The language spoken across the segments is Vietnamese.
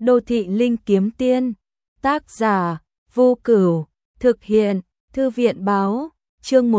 Đô thị linh kiếm tiên, tác giả, Vô Cửu, thực hiện, Thư viện báo, chương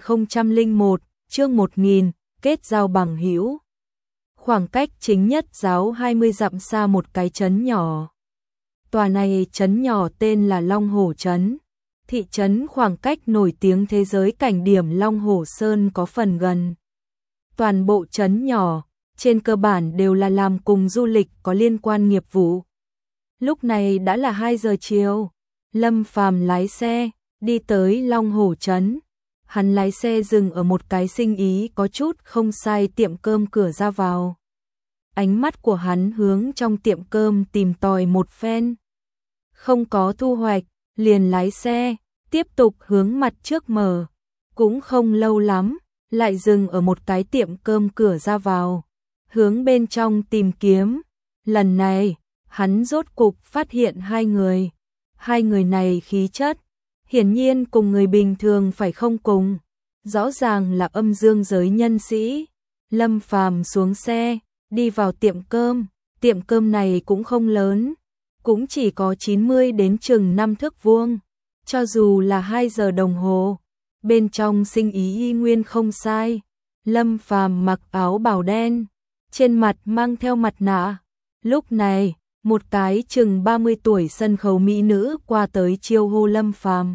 1001, chương 1000, kết giao bằng hữu. Khoảng cách chính nhất giáo 20 dặm xa một cái trấn nhỏ. Tòa này trấn nhỏ tên là Long Hổ Trấn. Thị trấn khoảng cách nổi tiếng thế giới cảnh điểm Long Hổ Sơn có phần gần. Toàn bộ trấn nhỏ, trên cơ bản đều là làm cùng du lịch có liên quan nghiệp vụ. Lúc này đã là 2 giờ chiều, Lâm Phàm lái xe, đi tới Long Hổ Trấn. Hắn lái xe dừng ở một cái sinh ý có chút không sai tiệm cơm cửa ra vào. Ánh mắt của hắn hướng trong tiệm cơm tìm tòi một phen. Không có thu hoạch, liền lái xe, tiếp tục hướng mặt trước mở. Cũng không lâu lắm, lại dừng ở một cái tiệm cơm cửa ra vào. Hướng bên trong tìm kiếm. Lần này, hắn rốt cục phát hiện 2 người. 2 người này khí chất, hiển nhiên cùng người bình thường phải không cùng. Rõ ràng là âm dương giới nhân sĩ. Lâm Phàm xuống xe, đi vào tiệm cơm. Tiệm cơm này cũng không lớn, cũng chỉ có 90 đến chừng 5 thước vuông. Cho dù là 2 giờ đồng hồ, bên trong sinh ý y nguyên không sai. Lâm Phàm mặc áo bào đen, trên mặt mang theo mặt nạ. Lúc này, một cái chừng 30 tuổi sân khấu mỹ nữ qua tới chiêu hô Lâm Phàm.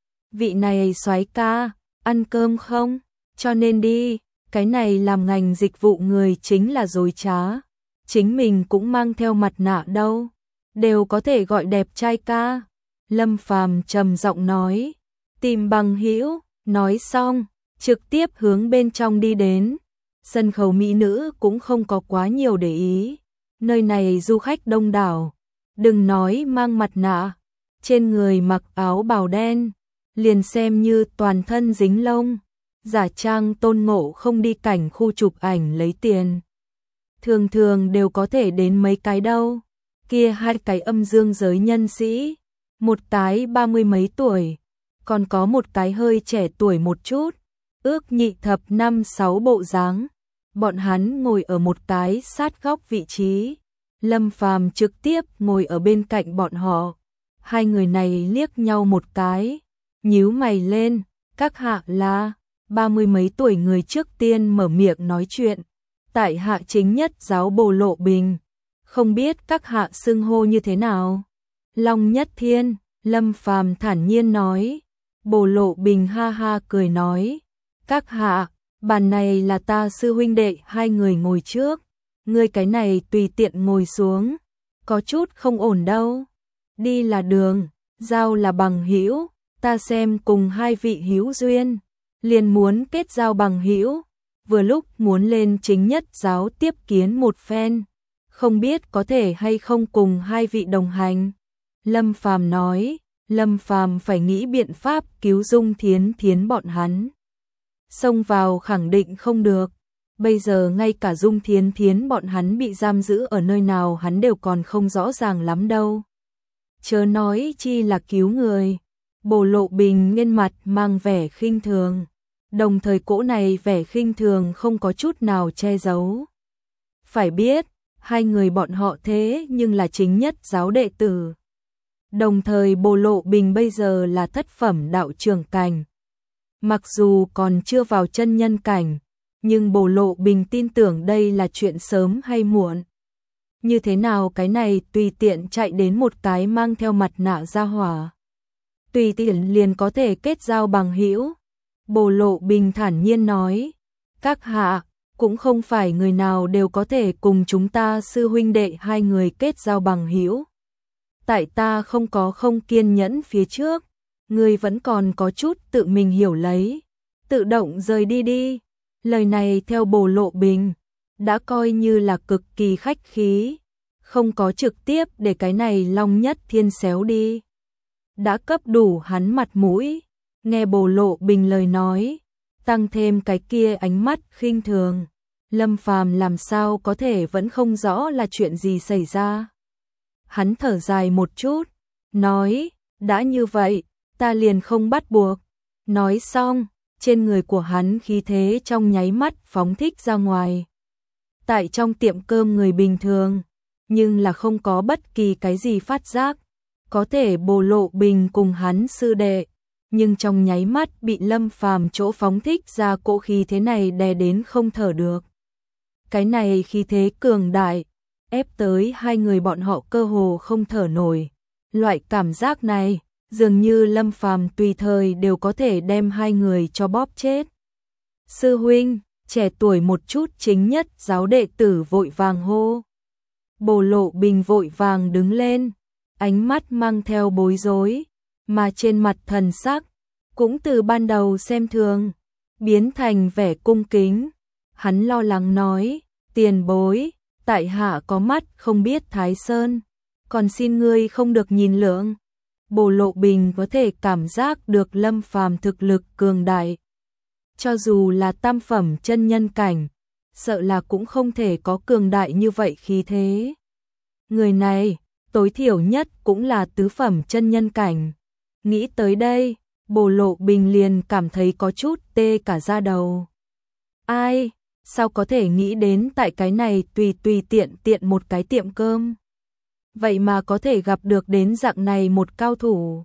Vị này soái ca, ăn cơm không? Cho nên đi, cái này làm ngành dịch vụ người chính là dối trá. Chính mình cũng mang theo mặt nạ đâu, đều có thể gọi đẹp trai ca. Lâm Phàm trầm giọng nói, tìm bằng hữu, nói xong, trực tiếp hướng bên trong đi đến. Sân khấu mỹ nữ cũng không có quá nhiều để ý. Nơi này du khách đông đảo, đừng nói mang mặt nạ, trên người mặc áo bào đen, liền xem như toàn thân dính lông, giả trang Tôn Ngộ không đi cảnh khu chụp ảnh lấy tiền. Thường thường đều có thể đến mấy cái đâu. Kia 2 cái âm dương giới nhân sĩ, một cái 30 mấy tuổi, còn có một cái hơi trẻ tuổi một chút, ước nhị thập 5-6 bộ dáng. Bọn hắn ngồi ở một cái sát góc vị trí. Lâm Phàm trực tiếp ngồi ở bên cạnh bọn họ. 2 người này liếc nhau một cái, nhíu mày lên. Các hạ là 30 mấy tuổi người trước tiên mở miệng nói chuyện. Tại hạ chính nhất giáo Bồ Lộ Bình. Không biết các hạ xưng hô như thế nào? Long Nhất Thiên, Lâm Phàm thản nhiên nói. Bồ Lộ Bình ha ha cười nói. Các hạ, bàn này là ta sư huynh đệ 2 người ngồi trước. Ngươi cái này tùy tiện ngồi xuống, có chút không ổn đâu. Đi là đường, giao là bằng hữu, ta xem cùng 2 vị hữu duyên, liền muốn kết giao bằng hữu. Vừa lúc muốn lên chính nhất giáo tiếp kiến một phen, không biết có thể hay không cùng 2 vị đồng hành. Lâm Phàm nói, Lâm Phàm phải nghĩ biện pháp cứu Dung Thiến Thiến bọn hắn. Xông vào khẳng định không được. Bây giờ ngay cả Dung Thiến Thiến bọn hắn bị giam giữ ở nơi nào hắn đều còn không rõ ràng lắm đâu. Chớ nói chi là cứu người. Bồ Lộ Bình lên mặt mang vẻ khinh thường. Đồng thời cỗ này vẻ khinh thường không có chút nào che giấu. Phải biết, 2 người bọn họ thế nhưng là chính nhất giáo đệ tử. Đồng thời Bồ Lộ Bình bây giờ là thất phẩm đạo trưởng cảnh. Mặc dù còn chưa vào chân nhân cảnh, nhưng Bồ Lộ Bình tin tưởng đây là chuyện sớm hay muộn. Như thế nào cái này tùy tiện chạy đến một cái mang theo mặt nạ ra hỏa. Tùy tiện liền có thể kết giao bằng hữu. Bồ Lộ Bình thản nhiên nói. Các hạ, cũng không phải người nào đều có thể cùng chúng ta sư huynh đệ 2 người kết giao bằng hữu. Tại ta không kiên nhẫn phía trước, ngươi vẫn còn có chút tự mình hiểu lấy. Tự động rời đi đi. Lời này theo Bồ Lộ Bình, đã coi như là cực kỳ khách khí, không có trực tiếp để cái này Long Nhất Thiên xéo đi. Đã cấp đủ hắn mặt mũi, nghe Bồ Lộ Bình lời nói, tăng thêm cái kia ánh mắt khinh thường. Lâm Phàm làm sao có thể vẫn không rõ là chuyện gì xảy ra. Hắn thở dài một chút, nói, đã như vậy, ta liền không bắt buộc. Nói xong, trên người của hắn khí thế trong nháy mắt phóng thích ra ngoài. Tại trong tiệm cơm người bình thường, nhưng là không có bất kỳ cái gì phát giác. Có thể Bồ Lộ Bình cùng hắn sư đệ, nhưng trong nháy mắt bị Lâm Phàm chỗ phóng thích ra cỗ khí thế này đè đến không thở được. Cái này khí thế cường đại, ép tới hai người bọn họ cơ hồ không thở nổi. Loại cảm giác này, dường như Lâm Phàm tùy thời đều có thể đem hai người cho bóp chết. Sư huynh, trẻ tuổi một chút chính nhất giáo đệ tử vội vàng hô. Bồ Lộ Bình vội vàng đứng lên, ánh mắt mang theo bối rối, mà trên mặt thần sắc cũng từ ban đầu xem thường biến thành vẻ cung kính. Hắn lo lắng nói, tiền bối, tại hạ có mắt không biết Thái Sơn, còn xin ngươi không được nhìn lưỡng. Bồ Lộ Bình có thể cảm giác được Lâm Phàm thực lực cường đại. Cho dù là tam phẩm chân nhân cảnh, sợ là cũng không thể có cường đại như vậy khí thế. Người này, tối thiểu nhất cũng là tứ phẩm chân nhân cảnh. Nghĩ tới đây, Bồ Lộ Bình liền cảm thấy có chút tê cả da đầu. Ai, sao có thể nghĩ đến tại cái này tùy tiện một cái tiệm cơm. Vậy mà có thể gặp được đến dạng này một cao thủ.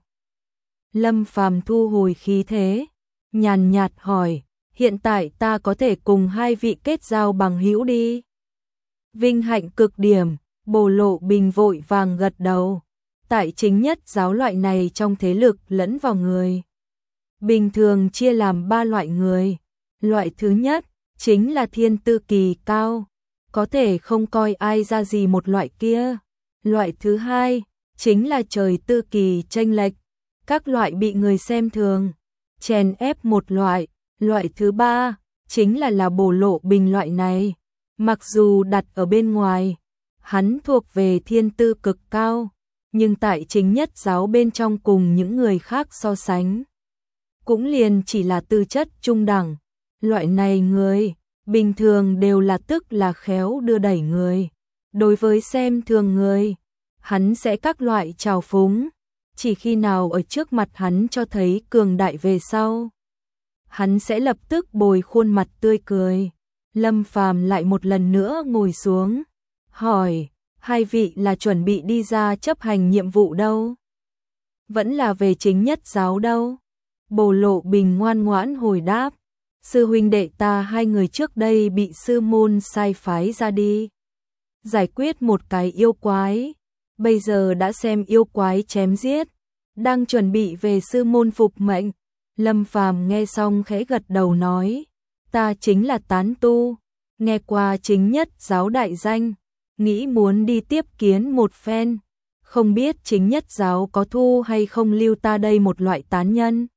Lâm Phàm thu hồi khí thế, nhàn nhạt hỏi, hiện tại ta có thể cùng hai vị kết giao bằng hữu đi. Vinh hạnh cực điểm, Bồ Lộ Bình vội vàng gật đầu. Tại chính nhất giáo loại này trong thế lực lẫn vào người. Bình thường chia làm 3 loại người. Loại thứ nhất, chính là thiên tư kỳ cao, có thể không coi ai ra gì một loại kia. Loại thứ hai, chính là trời tư kỳ chênh lệch, các loại bị người xem thường, chèn ép một loại. Loại thứ ba, chính là Bồ Lộ Bình loại này. Mặc dù đặt ở bên ngoài, hắn thuộc về thiên tư cực cao, nhưng tại chính nhất giáo bên trong cùng những người khác so sánh, cũng liền chỉ là tư chất trung đẳng. Loại này người, bình thường đều là tức là khéo đưa đẩy người. Đối với xem thường người, hắn sẽ các loại trào phúng, chỉ khi nào ở trước mặt hắn cho thấy cường đại về sau, hắn sẽ lập tức bồi khuôn mặt tươi cười. Lâm Phàm lại một lần nữa ngồi xuống, hỏi, hai vị là chuẩn bị đi ra chấp hành nhiệm vụ đâu? Vẫn là về chính nhất giáo đâu? Bồ Lộ Bình ngoan ngoãn hồi đáp, sư huynh đệ ta hai người trước đây bị sư môn sai phái ra đi giải quyết một cái yêu quái, bây giờ đã xem yêu quái chém giết, đang chuẩn bị về sư môn phục mệnh. Lâm Phàm nghe xong khẽ gật đầu nói, ta chính là tán tu, nghe qua chính nhất giáo đại danh, nghĩ muốn đi tiếp kiến một phen, không biết chính nhất giáo có thu hay không lưu ta đây một loại tán nhân.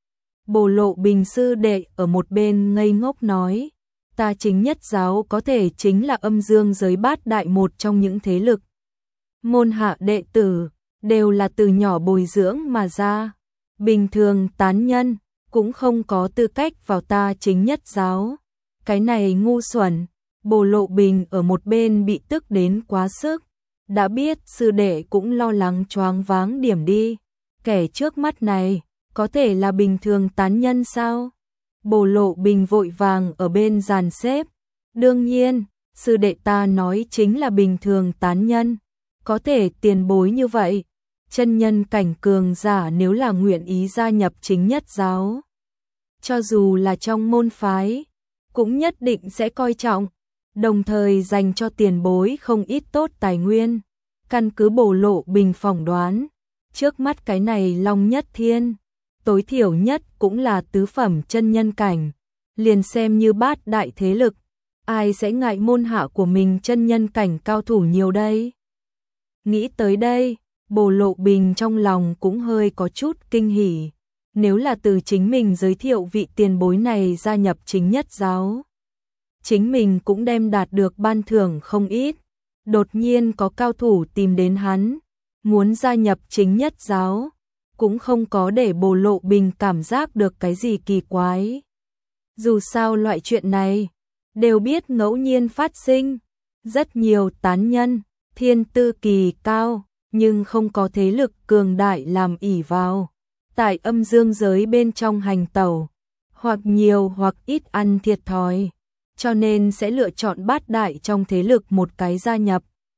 Bồ Lộ Bình sư đệ ở một bên ngây ngốc nói, ta chính nhất giáo có thể chính là âm dương giới bát đại một trong những thế lực. Môn hạ đệ tử, đều là từ nhỏ bồi dưỡng mà ra. Bình thường tán nhân, cũng không có tư cách vào ta chính nhất giáo. Cái này ngu xuẩn. Bồ Lộ Bình ở một bên bị tức đến quá sức. Đã biết sư đệ cũng lo lắng choáng váng điểm đi. Kẻ trước mắt này, có thể là bình thường tán nhân sao? Bồ Lộ Bình vội vàng ở bên dàn xếp. Đương nhiên, sư đệ ta nói chính là bình thường tán nhân. Có thể tiền bối như vậy. Chân nhân cảnh cường giả nếu là nguyện ý gia nhập chính nhất giáo, cho dù là trong môn phái, cũng nhất định sẽ coi trọng, đồng thời dành cho tiền bối không ít tốt tài nguyên. Căn cứ Bồ Lộ Bình phỏng đoán, trước mắt cái này Long Nhất Thiên, tối thiểu nhất cũng là tứ phẩm chân nhân cảnh, liền xem như bát đại thế lực, ai sẽ ngại môn hạ của mình chân nhân cảnh cao thủ nhiều đây. Nghĩ tới đây, Bồ Lộ Bình trong lòng cũng hơi có chút kinh hỉ. Nếu là từ chính mình giới thiệu vị tiền bối này gia nhập chính nhất giáo, chính mình cũng đem đạt được ban thưởng không ít. Đột nhiên có cao thủ tìm đến hắn, muốn gia nhập chính nhất giáo, cũng không có để Bồ Lộ Bình cảm giác được cái gì kỳ quái. Dù sao loại chuyện này, đều biết ngẫu nhiên phát sinh. Rất nhiều tán nhân, thiên tư kỳ cao, nhưng không có thế lực cường đại làm ỷ vào. Tại âm dương giới bên trong hành tẩu, hoặc nhiều hoặc ít ăn thiệt thòi, cho nên sẽ lựa chọn bát đại trong thế lực một cái gia nhập.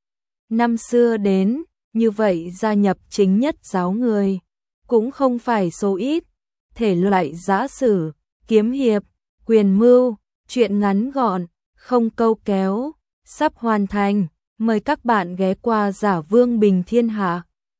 Năm xưa đến, như vậy gia nhập chính nhất giáo người, cũng không phải số ít, thể loại giã sử, kiếm hiệp, quyền mưu, truyện ngắn gọn, không câu kéo, sắp hoàn thành, mời các bạn ghé qua Giả Vương Bình Thiên Hạ.